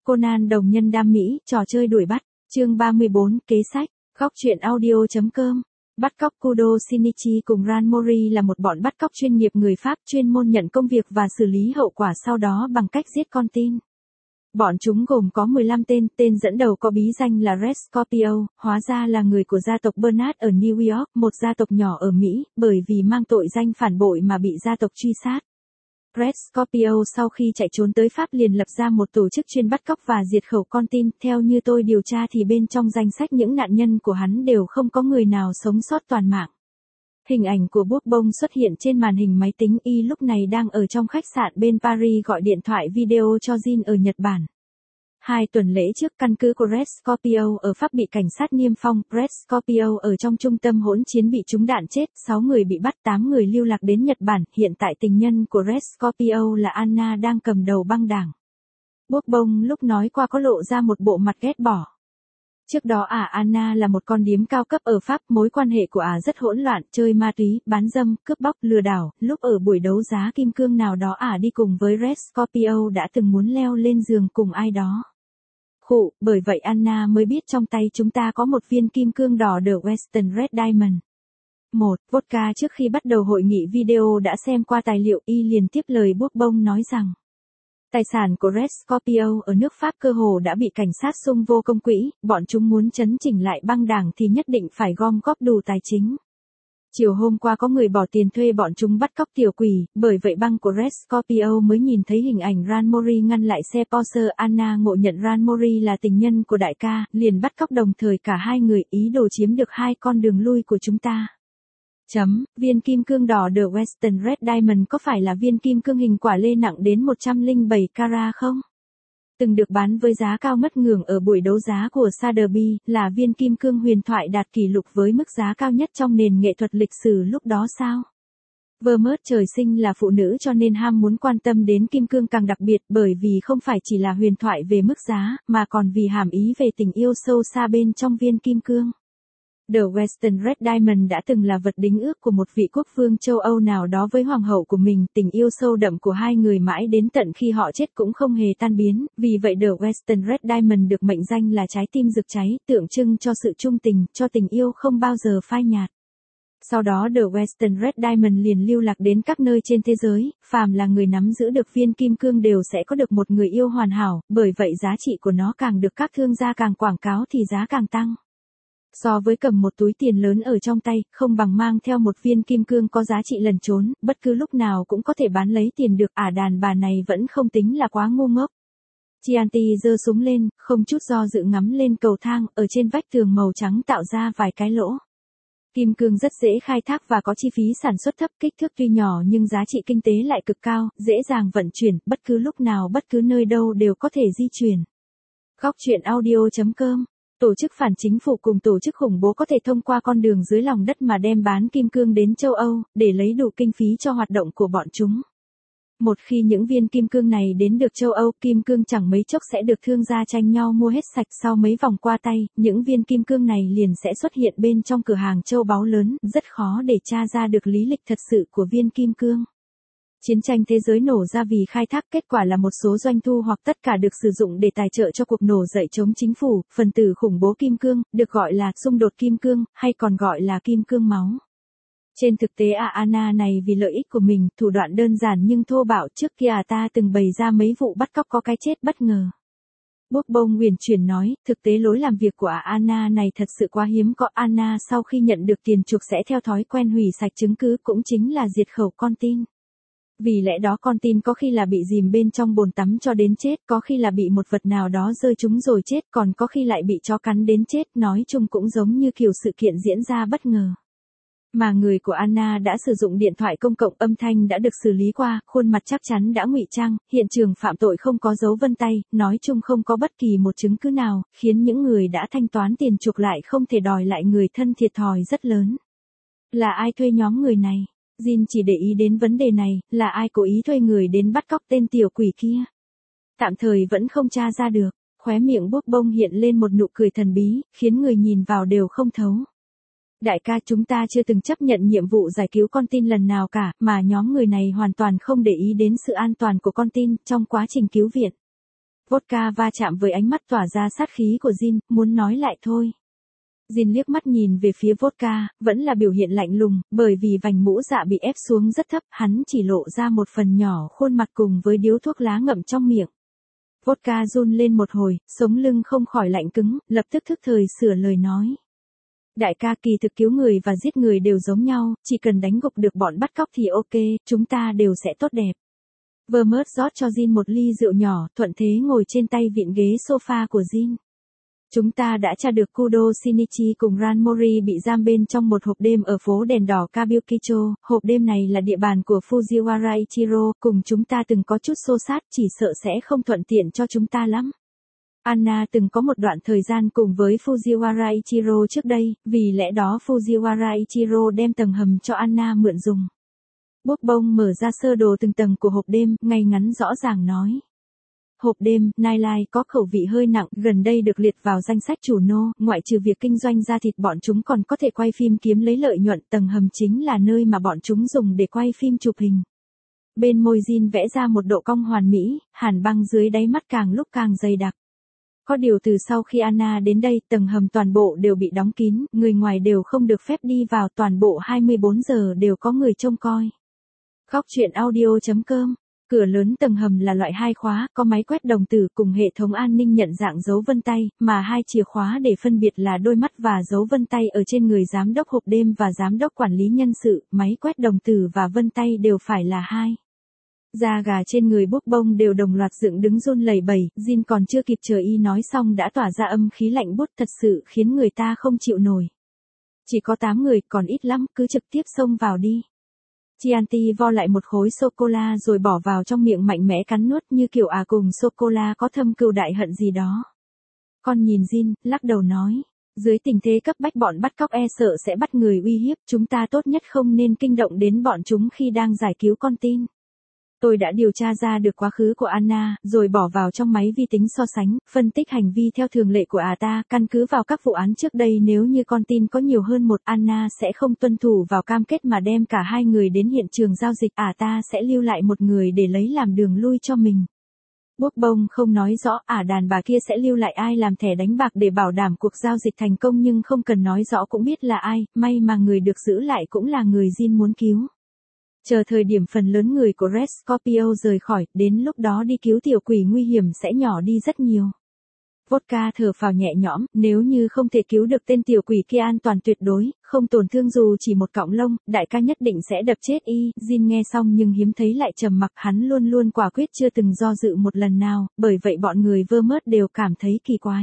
Conan đồng nhân đam mỹ, trò chơi đuổi bắt, chương 34, kế sách, góc truyện audio.com. Bắt cóc Kudo Shinichi cùng Ran Mori là một bọn bắt cóc chuyên nghiệp người Pháp chuyên môn nhận công việc và xử lý hậu quả sau đó bằng cách giết con tin. Bọn chúng gồm có 15 tên dẫn đầu có bí danh là Red Scorpio, hóa ra là người của gia tộc Bernard ở New York, một gia tộc nhỏ ở Mỹ, bởi vì mang tội danh phản bội mà bị gia tộc truy sát. Red Scorpio sau khi chạy trốn tới Pháp liền lập ra một tổ chức chuyên bắt cóc và diệt khẩu con tin, theo như tôi điều tra thì bên trong danh sách những nạn nhân của hắn đều không có người nào sống sót toàn mạng. Hình ảnh của Bốc Bông xuất hiện trên màn hình máy tính y lúc này đang ở trong khách sạn bên Paris gọi điện thoại video cho Jin ở Nhật Bản. 2 tuần lễ trước căn cứ của Red Scorpio ở Pháp bị cảnh sát niêm phong, Red Scorpio ở trong trung tâm hỗn chiến bị trúng đạn chết, 6 người bị bắt, 8 người lưu lạc đến Nhật Bản, hiện tại tình nhân của Red Scorpio là Anna đang cầm đầu băng đảng. Bốc Bông lúc nói qua có lộ ra một bộ mặt ghét bỏ. Trước đó Anna là một con điếm cao cấp ở Pháp, mối quan hệ của rất hỗn loạn, chơi ma túy, bán dâm, cướp bóc, lừa đảo, lúc ở buổi đấu giá kim cương nào đó đi cùng với Red Scorpio đã từng muốn leo lên giường cùng ai đó. Bởi vậy Anna mới biết trong tay chúng ta có một viên kim cương đỏ The Western Red Diamond. Vodka trước khi bắt đầu hội nghị video đã xem qua tài liệu y liền tiếp lời Bốc Bông nói rằng. Tài sản của Red Scorpio ở nước Pháp cơ hồ đã bị cảnh sát xung vô công quỹ, bọn chúng muốn chấn chỉnh lại băng đảng thì nhất định phải gom góp đủ tài chính. Chiều hôm qua có người bỏ tiền thuê bọn chúng bắt cóc tiểu quỷ, bởi vậy băng của Red Scorpio mới nhìn thấy hình ảnh Ran Mori ngăn lại xe Porsche. Anna ngộ nhận Ran Mori là tình nhân của đại ca, liền bắt cóc đồng thời cả hai người, ý đồ chiếm được 2 con đường lui của chúng ta. Viên kim cương đỏ The Western Red Diamond có phải là viên kim cương hình quả lê nặng đến 107 carat không? Từng được bán với giá cao ngất ngường ở buổi đấu giá của Sotheby's, là viên kim cương huyền thoại đạt kỷ lục với mức giá cao nhất trong nền nghệ thuật lịch sử lúc đó sao? Vermeer trời sinh là phụ nữ cho nên ham muốn quan tâm đến kim cương càng đặc biệt, bởi vì không phải chỉ là huyền thoại về mức giá, mà còn vì hàm ý về tình yêu sâu xa bên trong viên kim cương. The Western Red Diamond đã từng là vật đính ước của một vị quốc vương châu Âu nào đó với hoàng hậu của mình, tình yêu sâu đậm của hai người mãi đến tận khi họ chết cũng không hề tan biến, vì vậy The Western Red Diamond được mệnh danh là trái tim rực cháy, tượng trưng cho sự trung tình, cho tình yêu không bao giờ phai nhạt. Sau đó The Western Red Diamond liền lưu lạc đến các nơi trên thế giới, phàm là người nắm giữ được viên kim cương đều sẽ có được một người yêu hoàn hảo, bởi vậy giá trị của nó càng được các thương gia càng quảng cáo thì giá càng tăng. So với cầm một túi tiền lớn ở trong tay, không bằng mang theo một viên kim cương có giá trị lẩn trốn, bất cứ lúc nào cũng có thể bán lấy tiền được. Đàn bà này vẫn không tính là quá ngu ngốc. Chianti giơ súng lên, không chút do dự ngắm lên cầu thang, ở trên vách tường màu trắng tạo ra vài cái lỗ. Kim cương rất dễ khai thác và có chi phí sản xuất thấp, kích thước tuy nhỏ nhưng giá trị kinh tế lại cực cao, dễ dàng vận chuyển, bất cứ lúc nào bất cứ nơi đâu đều có thể di chuyển. Góc truyện audio.com. Tổ chức phản chính phủ cùng tổ chức khủng bố có thể thông qua con đường dưới lòng đất mà đem bán kim cương đến châu Âu, để lấy đủ kinh phí cho hoạt động của bọn chúng. Một khi những viên kim cương này đến được châu Âu, kim cương chẳng mấy chốc sẽ được thương gia tranh nhau mua hết sạch. Sau mấy vòng qua tay, những viên kim cương này liền sẽ xuất hiện bên trong cửa hàng châu báu lớn, rất khó để tra ra được lý lịch thật sự của viên kim cương. Chiến tranh thế giới nổ ra vì khai thác, kết quả là một số doanh thu hoặc tất cả được sử dụng để tài trợ cho cuộc nổi dậy chống chính phủ, phần tử khủng bố kim cương, được gọi là xung đột kim cương, hay còn gọi là kim cương máu. Trên thực tế Anna này vì lợi ích của mình, thủ đoạn đơn giản nhưng thô bạo, trước kia ta từng bày ra mấy vụ bắt cóc có cái chết bất ngờ. Bốc Bông huyền chuyển nói, thực tế lối làm việc của Anna này thật sự quá hiếm có. Anna sau khi nhận được tiền chuộc sẽ theo thói quen hủy sạch chứng cứ, cũng chính là diệt khẩu con tin. Vì lẽ đó con tin có khi là bị dìm bên trong bồn tắm cho đến chết, có khi là bị một vật nào đó rơi trúng rồi chết, còn có khi lại bị chó cắn đến chết, nói chung cũng giống như kiểu sự kiện diễn ra bất ngờ. Mà người của Anna đã sử dụng điện thoại công cộng, âm thanh đã được xử lý qua, khuôn mặt chắc chắn đã ngụy trang, hiện trường phạm tội không có dấu vân tay, nói chung không có bất kỳ một chứng cứ nào, khiến những người đã thanh toán tiền chuộc lại không thể đòi lại người thân thiệt thòi rất lớn. Là ai thuê nhóm người này? Jin chỉ để ý đến vấn đề này, là ai cố ý thuê người đến bắt cóc tên tiểu quỷ kia. Tạm thời vẫn không tra ra được, khóe miệng Bốc Bông hiện lên một nụ cười thần bí, khiến người nhìn vào đều không thấu. Đại ca, chúng ta chưa từng chấp nhận nhiệm vụ giải cứu con tin lần nào cả, mà nhóm người này hoàn toàn không để ý đến sự an toàn của con tin trong quá trình cứu viện. Vodka va chạm với ánh mắt tỏa ra sát khí của Jin, muốn nói lại thôi. Jin liếc mắt nhìn về phía vodka, vẫn là biểu hiện lạnh lùng, bởi vì vành mũ dạ bị ép xuống rất thấp, hắn chỉ lộ ra một phần nhỏ khuôn mặt cùng với điếu thuốc lá ngậm trong miệng. Vodka run lên một hồi, sống lưng không khỏi lạnh cứng, lập tức thức thời sửa lời nói. Đại ca, kỳ thực cứu người và giết người đều giống nhau, chỉ cần đánh gục được bọn bắt cóc thì ok, chúng ta đều sẽ tốt đẹp. Vermouth rót cho Jin một ly rượu nhỏ, thuận thế ngồi trên tay vịn ghế sofa của Jin. Chúng ta đã tra được Kudo Shinichi cùng Ran Mori bị giam bên trong một hộp đêm ở phố đèn đỏ Kabukicho, hộp đêm này là địa bàn của Fujiwara Ichiro, cùng chúng ta từng có chút xô xát, chỉ sợ sẽ không thuận tiện cho chúng ta lắm. Anna từng có một đoạn thời gian cùng với Fujiwara Ichiro trước đây, vì lẽ đó Fujiwara Ichiro đem tầng hầm cho Anna mượn dùng. Bốc bông mở ra sơ đồ từng tầng của hộp đêm, ngay ngắn rõ ràng nói. Hộp đêm, Nightlife có khẩu vị hơi nặng, gần đây được liệt vào danh sách chủ nô, ngoại trừ việc kinh doanh da thịt bọn chúng còn có thể quay phim kiếm lấy lợi nhuận, tầng hầm chính là nơi mà bọn chúng dùng để quay phim chụp hình. Bên môi Jin vẽ ra một độ cong hoàn mỹ, hàn băng dưới đáy mắt càng lúc càng dày đặc. Có điều từ sau khi Anna đến đây, tầng hầm toàn bộ đều bị đóng kín, người ngoài đều không được phép đi vào, toàn bộ 24 giờ đều có người trông coi. Góc truyện audio.com. Cửa lớn tầng hầm là loại 2 khóa, có máy quét đồng tử cùng hệ thống an ninh nhận dạng dấu vân tay, mà 2 chìa khóa để phân biệt là đôi mắt và dấu vân tay ở trên người giám đốc hộp đêm và giám đốc quản lý nhân sự, máy quét đồng tử và vân tay đều phải là 2. Da gà trên người bốc bông đều đồng loạt dựng đứng run lẩy bẩy, Jin còn chưa kịp chờ y nói xong đã tỏa ra âm khí lạnh buốt thật sự khiến người ta không chịu nổi. Chỉ có 8 người, còn ít lắm, cứ trực tiếp xông vào đi. Chianti vo lại một khối sô-cô-la rồi bỏ vào trong miệng mạnh mẽ cắn nuốt như kiểu cùng sô-cô-la có thâm cừu đại hận gì đó. Con nhìn Jin, lắc đầu nói, dưới tình thế cấp bách bọn bắt cóc sợ sẽ bắt người uy hiếp, chúng ta tốt nhất không nên kinh động đến bọn chúng khi đang giải cứu con tin. Tôi đã điều tra ra được quá khứ của Anna, rồi bỏ vào trong máy vi tính so sánh, phân tích hành vi theo thường lệ của ta, căn cứ vào các vụ án trước đây nếu như con tin có nhiều hơn một Anna sẽ không tuân thủ vào cam kết mà đem cả 2 người đến hiện trường giao dịch, ta sẽ lưu lại một người để lấy làm đường lui cho mình. Bốc bông không nói rõ đàn bà kia sẽ lưu lại ai làm thẻ đánh bạc để bảo đảm cuộc giao dịch thành công nhưng không cần nói rõ cũng biết là ai, may mà người được giữ lại cũng là người Jin muốn cứu. Chờ thời điểm phần lớn người của Red Scorpio rời khỏi, đến lúc đó đi cứu tiểu quỷ nguy hiểm sẽ nhỏ đi rất nhiều. Vodka thở phào nhẹ nhõm, nếu như không thể cứu được tên tiểu quỷ kia an toàn tuyệt đối, không tổn thương dù chỉ một cọng lông, đại ca nhất định sẽ đập chết y. Jin nghe xong nhưng hiếm thấy lại trầm mặc, hắn luôn luôn quả quyết chưa từng do dự một lần nào, bởi vậy bọn người Vermouth đều cảm thấy kỳ quái.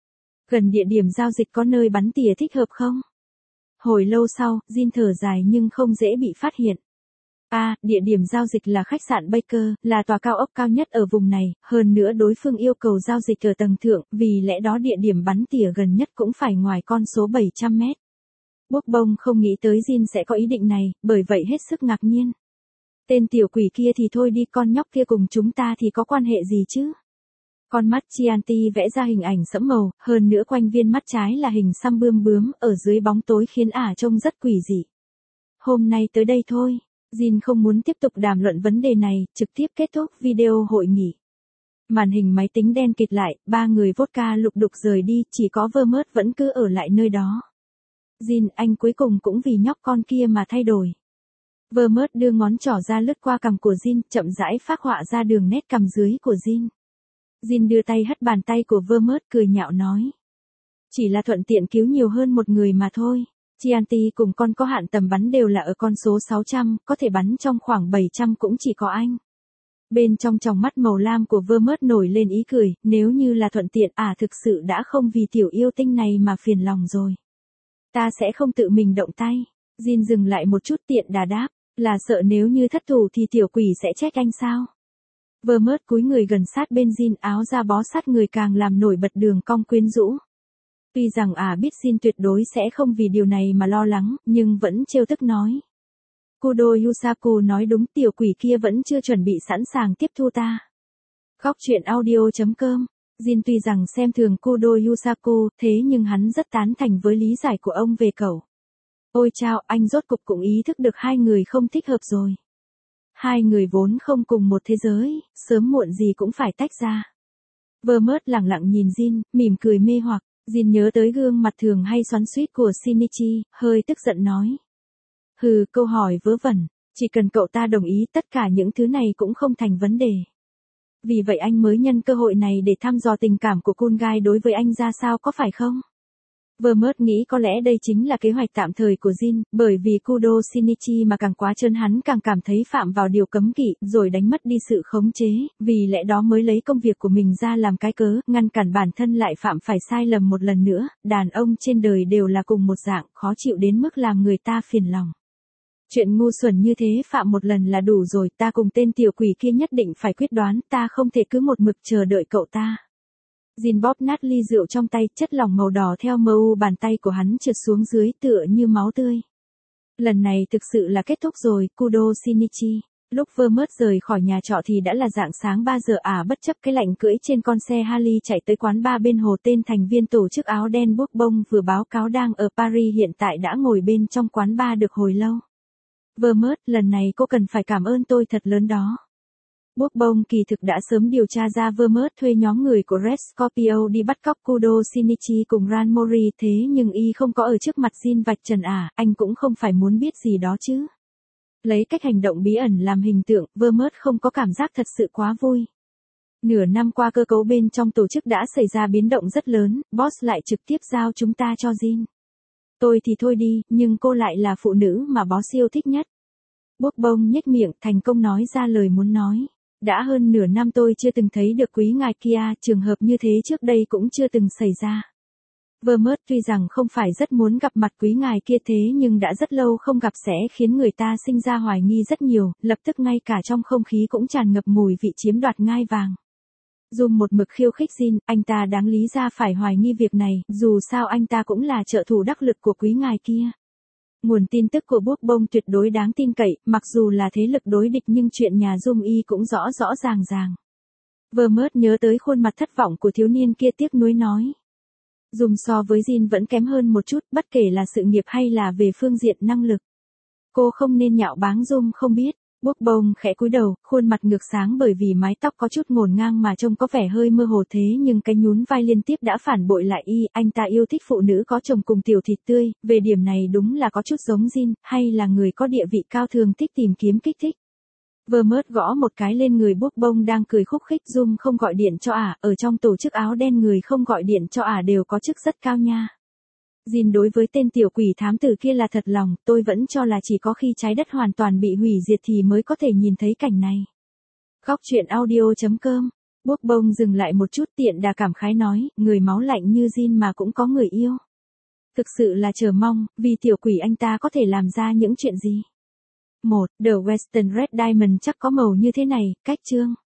Gần địa điểm giao dịch có nơi bắn tỉa thích hợp không? Hồi lâu sau, Jin thở dài nhưng không dễ bị phát hiện. Địa điểm giao dịch là khách sạn Baker, là tòa cao ốc cao nhất ở vùng này, hơn nữa đối phương yêu cầu giao dịch ở tầng thượng, vì lẽ đó địa điểm bắn tỉa gần nhất cũng phải ngoài con số 700 mét. Bốc bông không nghĩ tới Jin sẽ có ý định này, bởi vậy hết sức ngạc nhiên. Tên tiểu quỷ kia thì thôi đi, con nhóc kia cùng chúng ta thì có quan hệ gì chứ? Con mắt Chianti vẽ ra hình ảnh sẫm màu, hơn nữa quanh viên mắt trái là hình xăm bươm bướm, ở dưới bóng tối khiến trông rất quỷ dị. Hôm nay tới đây thôi. Jin không muốn tiếp tục đàm luận vấn đề này, trực tiếp kết thúc video hội nghị. Màn hình máy tính đen kịt lại, 3 người vodka lục đục rời đi, chỉ có Vermouth vẫn cứ ở lại nơi đó. Jin, anh cuối cùng cũng vì nhóc con kia mà thay đổi. Vermouth đưa ngón trỏ ra lướt qua cằm của Jin, chậm rãi phác họa ra đường nét cằm dưới của Jin. Jin đưa tay hất bàn tay của Vermouth cười nhạo nói. Chỉ là thuận tiện cứu nhiều hơn một người mà thôi. Chianti cùng con có hạn tầm bắn đều là ở con số 600, có thể bắn trong khoảng 700 cũng chỉ có anh. Bên trong tròng mắt màu lam của Vermouth nổi lên ý cười, nếu như là thuận tiện thực sự đã không vì tiểu yêu tinh này mà phiền lòng rồi. Ta sẽ không tự mình động tay. Jin dừng lại một chút tiện đà đáp, là sợ nếu như thất thủ thì tiểu quỷ sẽ trách anh sao? Vermouth cúi người gần sát bên Jin, áo da bó sát người càng làm nổi bật đường cong quyến rũ. Tuy rằng biết Jin tuyệt đối sẽ không vì điều này mà lo lắng, nhưng vẫn trêu tức nói. Kudo Yusaku nói đúng, tiểu quỷ kia vẫn chưa chuẩn bị sẵn sàng tiếp thu ta. Góc truyện audio.com. Jin tuy rằng xem thường Kudo Yusaku, thế nhưng hắn rất tán thành với lý giải của ông về cậu. Ôi chao, anh rốt cục cũng ý thức được 2 người không thích hợp rồi. 2 người vốn không cùng một thế giới, sớm muộn gì cũng phải tách ra. Vermont lẳng lặng nhìn Jin, mỉm cười mê hoặc. Jin nhớ tới gương mặt thường hay xoắn xuýt của Shinichi, hơi tức giận nói. Hừ, câu hỏi vớ vẩn, chỉ cần cậu ta đồng ý tất cả những thứ này cũng không thành vấn đề. Vì vậy anh mới nhân cơ hội này để thăm dò tình cảm của con gái đối với anh ra sao có phải không? Vermont nghĩ có lẽ đây chính là kế hoạch tạm thời của Jin, bởi vì Kudo Shinichi mà càng quá trơn hắn càng cảm thấy phạm vào điều cấm kỵ, rồi đánh mất đi sự khống chế, vì lẽ đó mới lấy công việc của mình ra làm cái cớ, ngăn cản bản thân lại phạm phải sai lầm một lần nữa, đàn ông trên đời đều là cùng một dạng, khó chịu đến mức làm người ta phiền lòng. Chuyện ngu xuẩn như thế phạm một lần là đủ rồi, ta cùng tên tiểu quỷ kia nhất định phải quyết đoán, ta không thể cứ một mực chờ đợi cậu ta. Jin bóp nát ly rượu trong tay, chất lỏng màu đỏ theo mu bàn tay của hắn trượt xuống dưới tựa như máu tươi. Lần này thực sự là kết thúc rồi, Kudo Shinichi. Lúc Vermont rời khỏi nhà trọ thì đã là rạng sáng 3 giờ bất chấp cái lạnh cưỡi trên con xe Harley chạy tới quán bar bên hồ, tên thành viên tổ chức áo đen Buốc Bông vừa báo cáo đang ở Paris hiện tại đã ngồi bên trong quán bar được hồi lâu. Vermont, lần này cô cần phải cảm ơn tôi thật lớn đó. Buốc Bông kỳ thực đã sớm điều tra ra Vermont thuê nhóm người của Red Scorpio đi bắt cóc Kudo Shinichi cùng Ran Mori, thế nhưng y không có ở trước mặt Jin vạch trần anh cũng không phải muốn biết gì đó chứ. Lấy cách hành động bí ẩn làm hình tượng, Vermont không có cảm giác thật sự quá vui. Nửa năm qua cơ cấu bên trong tổ chức đã xảy ra biến động rất lớn, boss lại trực tiếp giao chúng ta cho Jin. Tôi thì thôi đi, nhưng cô lại là phụ nữ mà boss yêu thích nhất. Buốc Bông nhếch miệng, thành công nói ra lời muốn nói. Đã hơn nửa năm tôi chưa từng thấy được quý ngài kia, trường hợp như thế trước đây cũng chưa từng xảy ra. Vermont tuy rằng không phải rất muốn gặp mặt quý ngài kia thế nhưng đã rất lâu không gặp sẽ khiến người ta sinh ra hoài nghi rất nhiều, lập tức ngay cả trong không khí cũng tràn ngập mùi vị chiếm đoạt ngai vàng. Dùng một mực khiêu khích Jin, anh ta đáng lý ra phải hoài nghi việc này, dù sao anh ta cũng là trợ thủ đắc lực của quý ngài kia. Nguồn tin tức của Buốc Bông tuyệt đối đáng tin cậy, mặc dù là thế lực đối địch nhưng chuyện nhà Dung Y cũng rõ rõ ràng ràng. Vermont nhớ tới khuôn mặt thất vọng của thiếu niên kia tiếc nuối nói. Dung so với Jin vẫn kém hơn một chút, bất kể là sự nghiệp hay là về phương diện năng lực. Cô không nên nhạo báng Dung không biết. Buốc Bông khẽ cúi đầu, khuôn mặt ngược sáng bởi vì mái tóc có chút ngổn ngang mà trông có vẻ hơi mơ hồ thế nhưng cái nhún vai liên tiếp đã phản bội lại anh ta yêu thích phụ nữ có chồng cùng tiểu thịt tươi, về điểm này đúng là có chút giống Jin, hay là người có địa vị cao thường thích tìm kiếm kích thích. Vermont gõ một cái lên người Buốc Bông đang cười khúc khích, Dung không gọi điện cho ở trong tổ chức áo đen người không gọi điện cho đều có chức rất cao nha. Jin đối với tên tiểu quỷ thám tử kia là thật lòng, tôi vẫn cho là chỉ có khi trái đất hoàn toàn bị hủy diệt thì mới có thể nhìn thấy cảnh này. Góc truyện audio.com. Buốc Bông dừng lại một chút tiện đà cảm khái nói, người máu lạnh như Jin mà cũng có người yêu. Thực sự là chờ mong, vì tiểu quỷ anh ta có thể làm ra những chuyện gì. 1. The Western Red Diamond chắc có màu như thế này, cách chương.